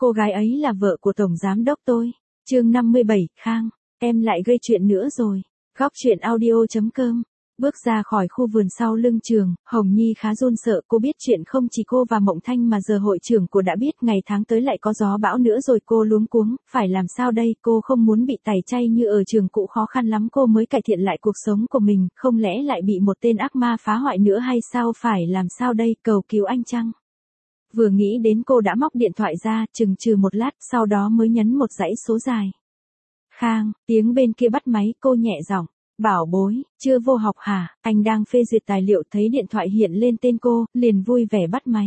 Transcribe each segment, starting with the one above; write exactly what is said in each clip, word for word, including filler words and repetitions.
Cô gái ấy là vợ của tổng giám đốc tôi. Chương năm mươi bảy, Khang, em lại gây chuyện nữa rồi. Góc truyện audio.com. Bước ra khỏi khu vườn sau lưng trường, Hồng Nhi khá run sợ, cô biết chuyện không chỉ cô và Mộng Thanh mà giờ hội trưởng cô đã biết ngày tháng tới lại có gió bão nữa rồi. Cô luống cuống, phải làm sao đây, cô không muốn bị tẩy chay như ở trường cũ, khó khăn lắm cô mới cải thiện lại cuộc sống của mình, không lẽ lại bị một tên ác ma phá hoại nữa hay sao, phải làm sao đây, cầu cứu anh chăng? Vừa nghĩ đến cô đã móc điện thoại ra, chừng chừ một lát, sau đó mới nhấn một dãy số dài. Khang, tiếng bên kia bắt máy, cô nhẹ giọng. Bảo bối, chưa vô học hả? Anh đang phê duyệt tài liệu, thấy điện thoại hiện lên tên cô, liền vui vẻ bắt máy.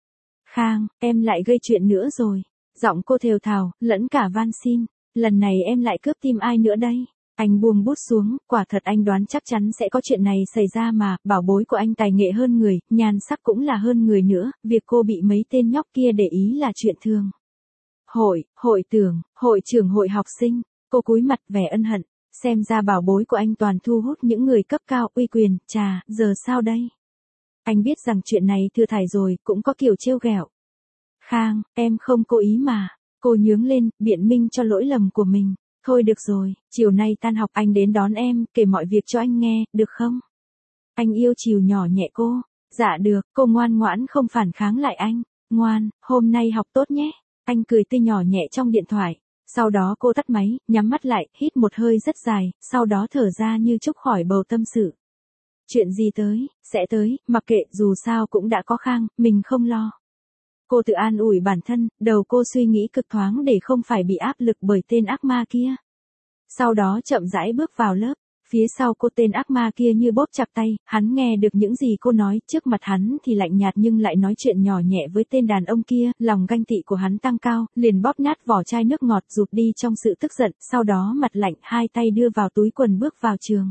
Khang, em lại gây chuyện nữa rồi. Giọng cô thều thào, lẫn cả van xin. Lần này em lại cướp tim ai nữa đây? Anh buông bút xuống, quả thật anh đoán chắc chắn sẽ có chuyện này xảy ra mà, bảo bối của anh tài nghệ hơn người, nhan sắc cũng là hơn người nữa, việc cô bị mấy tên nhóc kia để ý là chuyện thường. Hội, hội tưởng, hội trưởng hội học sinh, cô cúi mặt vẻ ân hận, xem ra bảo bối của anh toàn thu hút những người cấp cao, uy quyền, chà, giờ sao đây? Anh biết rằng chuyện này thừa thải rồi, cũng có kiểu trêu ghẹo. Khang, em không cố ý mà, cô nhướng lên, biện minh cho lỗi lầm của mình. Thôi được rồi, chiều nay tan học anh đến đón em, kể mọi việc cho anh nghe, được không? Anh yêu chiều nhỏ nhẹ cô. Dạ được, cô ngoan ngoãn không phản kháng lại anh. Ngoan, hôm nay học tốt nhé. Anh cười tươi nhỏ nhẹ trong điện thoại. Sau đó cô tắt máy, nhắm mắt lại, hít một hơi rất dài, sau đó thở ra như trút khỏi bầu tâm sự. Chuyện gì tới, sẽ tới, mặc kệ, dù sao cũng đã có Khang, mình không lo. Cô tự an ủi bản thân, đầu cô suy nghĩ cực thoáng để không phải bị áp lực bởi tên ác ma kia. Sau đó chậm rãi bước vào lớp, phía sau cô tên ác ma kia như bóp chặt tay, hắn nghe được những gì cô nói, trước mặt hắn thì lạnh nhạt nhưng lại nói chuyện nhỏ nhẹ với tên đàn ông kia, lòng ganh tị của hắn tăng cao, liền bóp nát vỏ chai nước ngọt rụt đi trong sự tức giận, sau đó mặt lạnh, hai tay đưa vào túi quần bước vào trường.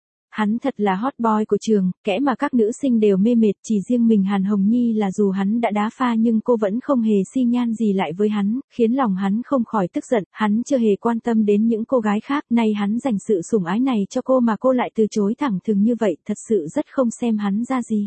Hắn thật là hot boy của trường, kẽ mà các nữ sinh đều mê mệt, chỉ riêng mình Hàn Hồng Nhi là dù hắn đã đá pha nhưng cô vẫn không hề xi nhan gì lại với hắn, khiến lòng hắn không khỏi tức giận, hắn chưa hề quan tâm đến những cô gái khác, nay hắn dành sự sủng ái này cho cô mà cô lại từ chối thẳng thừng như vậy, thật sự rất không xem hắn ra gì.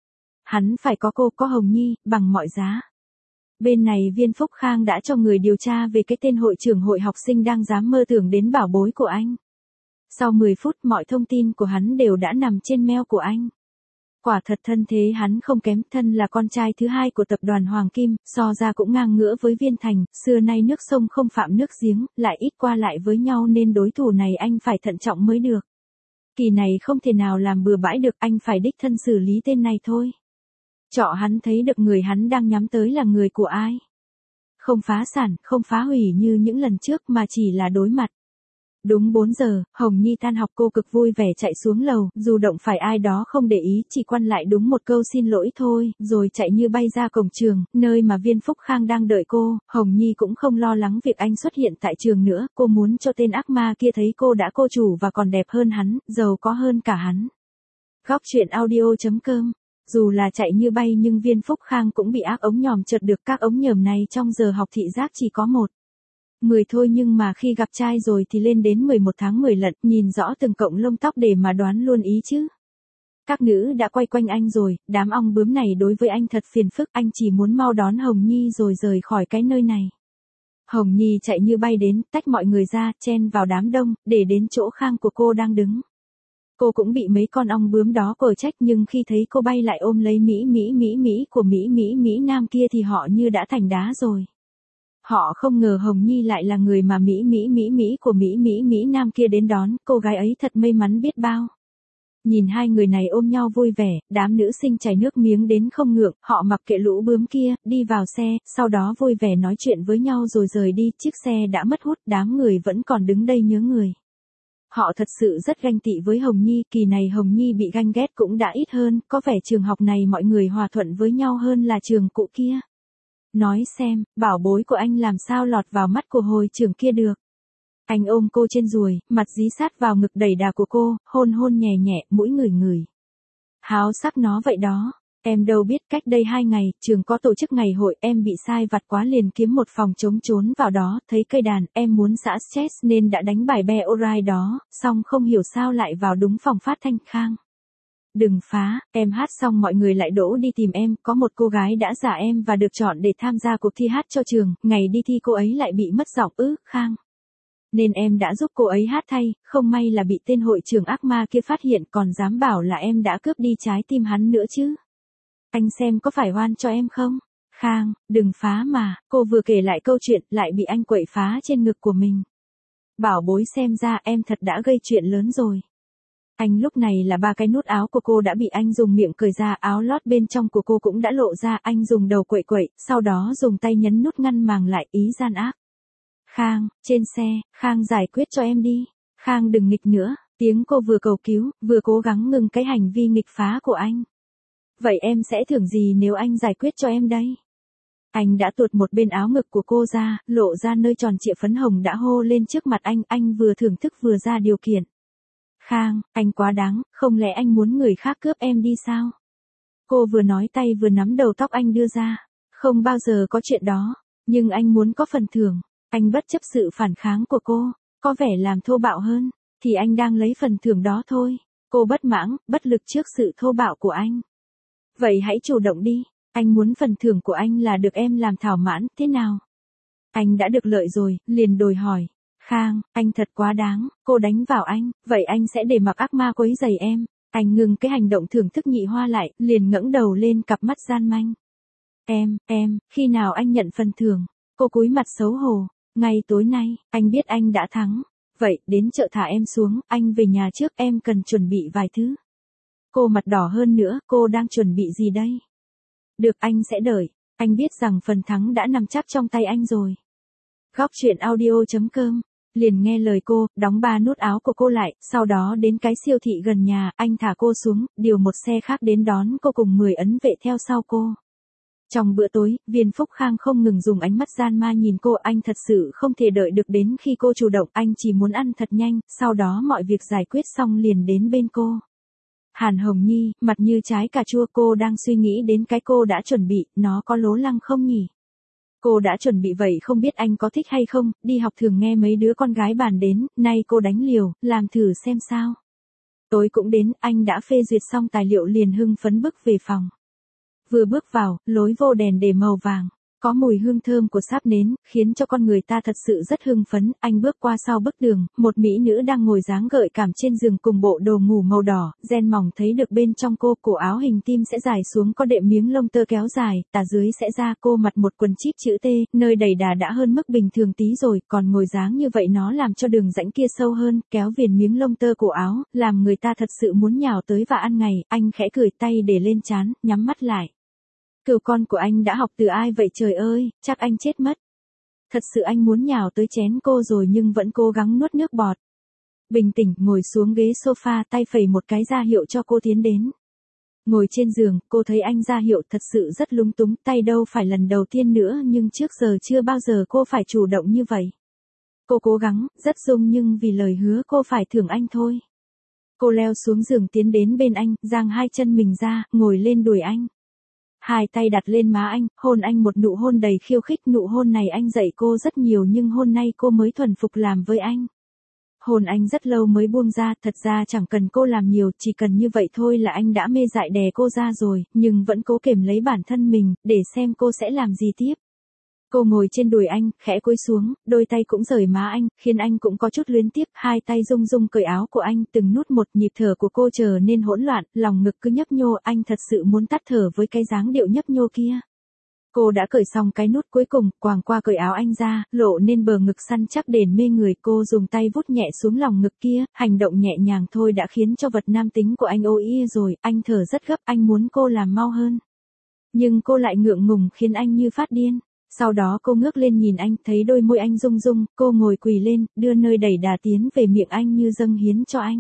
Hắn phải có cô, có Hồng Nhi, bằng mọi giá. Bên này Viên Phúc Khang đã cho người điều tra về cái tên hội trưởng hội học sinh đang dám mơ tưởng đến bảo bối của anh. Sau mười phút mọi thông tin của hắn đều đã nằm trên mail của anh. Quả thật thân thế hắn không kém, thân là con trai thứ hai của tập đoàn Hoàng Kim, so ra cũng ngang ngửa với Viên Thành, xưa nay nước sông không phạm nước giếng, lại ít qua lại với nhau nên đối thủ này anh phải thận trọng mới được. Kỳ này không thể nào làm bừa bãi được, anh phải đích thân xử lý tên này thôi. Trọ hắn thấy được người hắn đang nhắm tới là người của ai. Không phá sản, không phá hủy như những lần trước mà chỉ là đối mặt. Đúng bốn giờ, Hồng Nhi tan học, cô cực vui vẻ chạy xuống lầu, dù động phải ai đó không để ý, chỉ quăng lại đúng một câu xin lỗi thôi, rồi chạy như bay ra cổng trường, nơi mà Viên Phúc Khang đang đợi cô. Hồng Nhi cũng không lo lắng việc anh xuất hiện tại trường nữa, cô muốn cho tên ác ma kia thấy cô đã cô chủ và còn đẹp hơn hắn, giàu có hơn cả hắn. Góc truyện audio.com. Dù là chạy như bay nhưng Viên Phúc Khang cũng bị ác ống nhòm chợt được, các ống nhòm này trong giờ học thị giác chỉ có một. mười thôi nhưng mà khi gặp trai rồi thì lên đến mười một tháng mười lận, nhìn rõ từng cọng lông tóc để mà đoán luôn ý chứ. Các nữ đã quay quanh anh rồi, đám ong bướm này đối với anh thật phiền phức, anh chỉ muốn mau đón Hồng Nhi rồi rời khỏi cái nơi này. Hồng Nhi chạy như bay đến, tách mọi người ra, chen vào đám đông, để đến chỗ Khang của cô đang đứng. Cô cũng bị mấy con ong bướm đó cờ trách nhưng khi thấy cô bay lại ôm lấy Mỹ Mỹ Mỹ Mỹ của Mỹ Mỹ Mỹ Nam kia thì họ như đã thành đá rồi. Họ không ngờ Hồng Nhi lại là người mà Mỹ Mỹ Mỹ Mỹ của Mỹ Mỹ Mỹ Nam kia đến đón, cô gái ấy thật may mắn biết bao. Nhìn hai người này ôm nhau vui vẻ, đám nữ sinh chảy nước miếng đến không ngượng, họ mặc kệ lũ bướm kia, đi vào xe, sau đó vui vẻ nói chuyện với nhau rồi rời đi, chiếc xe đã mất hút, đám người vẫn còn đứng đây nhớ người. Họ thật sự rất ganh tị với Hồng Nhi, kỳ này Hồng Nhi bị ganh ghét cũng đã ít hơn, có vẻ trường học này mọi người hòa thuận với nhau hơn là trường cũ kia. Nói xem, bảo bối của anh làm sao lọt vào mắt của hồi trưởng kia được. Anh ôm cô trên đùi, mặt dí sát vào ngực đầy đà của cô, hôn hôn nhẹ nhẹ, mũi ngửi ngửi. Háo sắc nó vậy đó, em đâu biết cách đây hai ngày, trường có tổ chức ngày hội, em bị sai vặt quá liền kiếm một phòng trống trốn vào đó, thấy cây đàn, em muốn xả stress nên đã đánh bài be orai đó, xong không hiểu sao lại vào đúng phòng phát thanh Khang. Đừng phá, em hát xong mọi người lại đổ đi tìm em, có một cô gái đã giả em và được chọn để tham gia cuộc thi hát cho trường, ngày đi thi cô ấy lại bị mất giọng ư, Khang. Nên em đã giúp cô ấy hát thay, không may là bị tên hội trưởng ác ma kia phát hiện còn dám bảo là em đã cướp đi trái tim hắn nữa chứ. Anh xem có phải oan cho em không? Khang, đừng phá mà, cô vừa kể lại câu chuyện lại bị anh quậy phá trên ngực của mình. Bảo bối xem ra em thật đã gây chuyện lớn rồi. Anh lúc này là ba cái nút áo của cô đã bị anh dùng miệng cởi ra, áo lót bên trong của cô cũng đã lộ ra, anh dùng đầu quậy quậy, sau đó dùng tay nhấn nút ngăn màng lại, ý gian ác. Khang, trên xe, Khang giải quyết cho em đi. Khang đừng nghịch nữa, tiếng cô vừa cầu cứu, vừa cố gắng ngừng cái hành vi nghịch phá của anh. Vậy em sẽ thưởng gì nếu anh giải quyết cho em đây? Anh đã tuột một bên áo ngực của cô ra, lộ ra nơi tròn trịa phấn hồng đã hô lên trước mặt anh, anh vừa thưởng thức vừa ra điều kiện. Khang, anh quá đáng, không lẽ anh muốn người khác cướp em đi sao? Cô vừa nói tay vừa nắm đầu tóc anh đưa ra. Không bao giờ có chuyện đó, nhưng anh muốn có phần thưởng. Anh bất chấp sự phản kháng của cô, có vẻ làm thô bạo hơn, thì anh đang lấy phần thưởng đó thôi. Cô bất mãn, bất lực trước sự thô bạo của anh. Vậy hãy chủ động đi, anh muốn phần thưởng của anh là được em làm thỏa mãn, thế nào? Anh đã được lợi rồi, liền đòi hỏi. Khang, anh thật quá đáng, cô đánh vào anh, vậy anh sẽ để mặc ác ma quấy rầy em. Anh ngừng cái hành động thưởng thức nhị hoa lại, liền ngẩng đầu lên cặp mắt gian manh. Em, em, khi nào anh nhận phần thưởng? Cô cúi mặt xấu hổ. Ngay tối nay, anh biết anh đã thắng. Vậy, đến chợ thả em xuống, anh về nhà trước, em cần chuẩn bị vài thứ. Cô mặt đỏ hơn nữa, cô đang chuẩn bị gì đây? Được, anh sẽ đợi. Anh biết rằng phần thắng đã nằm chắc trong tay anh rồi. Góc truyện audio chấm com liền nghe lời cô, đóng ba nút áo của cô lại, sau đó đến cái siêu thị gần nhà, anh thả cô xuống, điều một xe khác đến đón cô cùng mười ấn vệ theo sau cô. Trong bữa tối, Viên Phúc Khang không ngừng dùng ánh mắt gian ma nhìn cô, anh thật sự không thể đợi được đến khi cô chủ động, anh chỉ muốn ăn thật nhanh, sau đó mọi việc giải quyết xong liền đến bên cô. Hàn Hồng Nhi, mặt như trái cà chua, cô đang suy nghĩ đến cái cô đã chuẩn bị, nó có lố lăng không nhỉ? Cô đã chuẩn bị vậy không biết anh có thích hay không, đi học thường nghe mấy đứa con gái bàn đến, nay cô đánh liều, làm thử xem sao. Tối cũng đến, anh đã phê duyệt xong tài liệu liền hưng phấn bước về phòng. Vừa bước vào, lối vô đèn để màu vàng, có mùi hương thơm của sáp nến, khiến cho con người ta thật sự rất hưng phấn. Anh bước qua sau bức tường, một mỹ nữ đang ngồi dáng gợi cảm trên giường cùng bộ đồ ngủ màu đỏ, ren mỏng thấy được bên trong cô, cổ áo hình tim sẽ dài xuống có đệm miếng lông tơ kéo dài, tà dưới sẽ ra, cô mặc một quần chip chữ T, nơi đầy đà đã hơn mức bình thường tí rồi, còn ngồi dáng như vậy nó làm cho đường rãnh kia sâu hơn, kéo viền miếng lông tơ cổ áo, làm người ta thật sự muốn nhào tới và ăn ngày. Anh khẽ cười, tay để lên trán, nhắm mắt lại. Cừu con của anh đã học từ ai vậy trời ơi, chắc anh chết mất. Thật sự anh muốn nhào tới chén cô rồi nhưng vẫn cố gắng nuốt nước bọt. Bình tĩnh, ngồi xuống ghế sofa, tay phẩy một cái ra hiệu cho cô tiến đến. Ngồi trên giường, cô thấy anh ra hiệu thật sự rất lúng túng, tay đâu phải lần đầu tiên nữa nhưng trước giờ chưa bao giờ cô phải chủ động như vậy. Cô cố gắng, rất dung nhưng vì lời hứa cô phải thưởng anh thôi. Cô leo xuống giường tiến đến bên anh, giang hai chân mình ra, ngồi lên đùi anh. Hai tay đặt lên má anh, hôn anh một nụ hôn đầy khiêu khích, nụ hôn này anh dạy cô rất nhiều nhưng hôm nay cô mới thuần phục làm với anh. Hôn anh rất lâu mới buông ra, thật ra chẳng cần cô làm nhiều, chỉ cần như vậy thôi là anh đã mê dại đè cô ra rồi, nhưng vẫn cố kềm lấy bản thân mình, để xem cô sẽ làm gì tiếp. Cô ngồi trên đùi anh, khẽ cúi xuống, đôi tay cũng rời má anh, khiến anh cũng có chút luyến tiếc, hai tay rung rung cởi áo của anh, từng nút một, nhịp thở của cô trở nên hỗn loạn, lòng ngực cứ nhấp nhô, anh thật sự muốn tắt thở với cái dáng điệu nhấp nhô kia. Cô đã cởi xong cái nút cuối cùng, quàng qua cởi áo anh ra, lộ nên bờ ngực săn chắc đền mê người, cô dùng tay vuốt nhẹ xuống lòng ngực kia, hành động nhẹ nhàng thôi đã khiến cho vật nam tính của anh ô y rồi, anh thở rất gấp, anh muốn cô làm mau hơn. Nhưng cô lại ngượng ngùng khiến anh như phát điên. Sau đó cô ngước lên nhìn anh, thấy đôi môi anh rung rung, cô ngồi quỳ lên, đưa nơi đầy đà tiến về miệng anh như dâng hiến cho anh.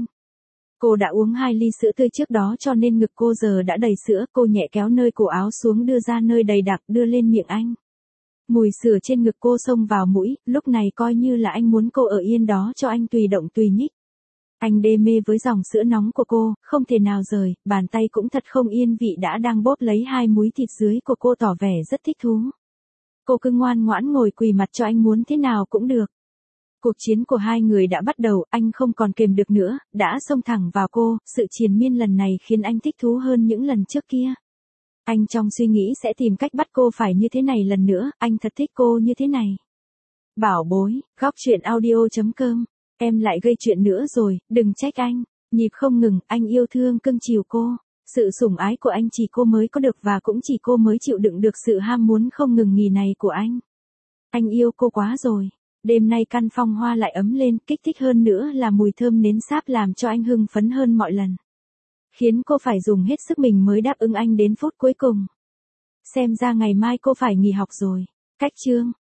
Cô đã uống hai ly sữa tươi trước đó cho nên ngực cô giờ đã đầy sữa, cô nhẹ kéo nơi cổ áo xuống đưa ra nơi đầy đặc đưa lên miệng anh. Mùi sữa trên ngực cô xông vào mũi, lúc này coi như là anh muốn cô ở yên đó cho anh tùy động tùy nhích. Anh đê mê với dòng sữa nóng của cô, không thể nào rời, bàn tay cũng thật không yên vị đã đang bóp lấy hai múi thịt dưới của cô tỏ vẻ rất thích thú. Cô cứ ngoan ngoãn ngồi quỳ mặt cho anh muốn thế nào cũng được. Cuộc chiến của hai người đã bắt đầu, anh không còn kềm được nữa, đã xông thẳng vào cô, sự triền miên lần này khiến anh thích thú hơn những lần trước kia. Anh trong suy nghĩ sẽ tìm cách bắt cô phải như thế này lần nữa, anh thật thích cô như thế này. Bảo bối, góc truyện audio.com, em lại gây chuyện nữa rồi, đừng trách anh. Nhịp không ngừng, anh yêu thương cưng chiều cô. Sự sủng ái của anh chỉ cô mới có được và cũng chỉ cô mới chịu đựng được sự ham muốn không ngừng nghỉ này của anh. Anh yêu cô quá rồi. Đêm nay căn phòng hoa lại ấm lên, kích thích hơn nữa là mùi thơm nến sáp làm cho anh hưng phấn hơn mọi lần. Khiến cô phải dùng hết sức mình mới đáp ứng anh đến phút cuối cùng. Xem ra ngày mai cô phải nghỉ học rồi. Cách chương.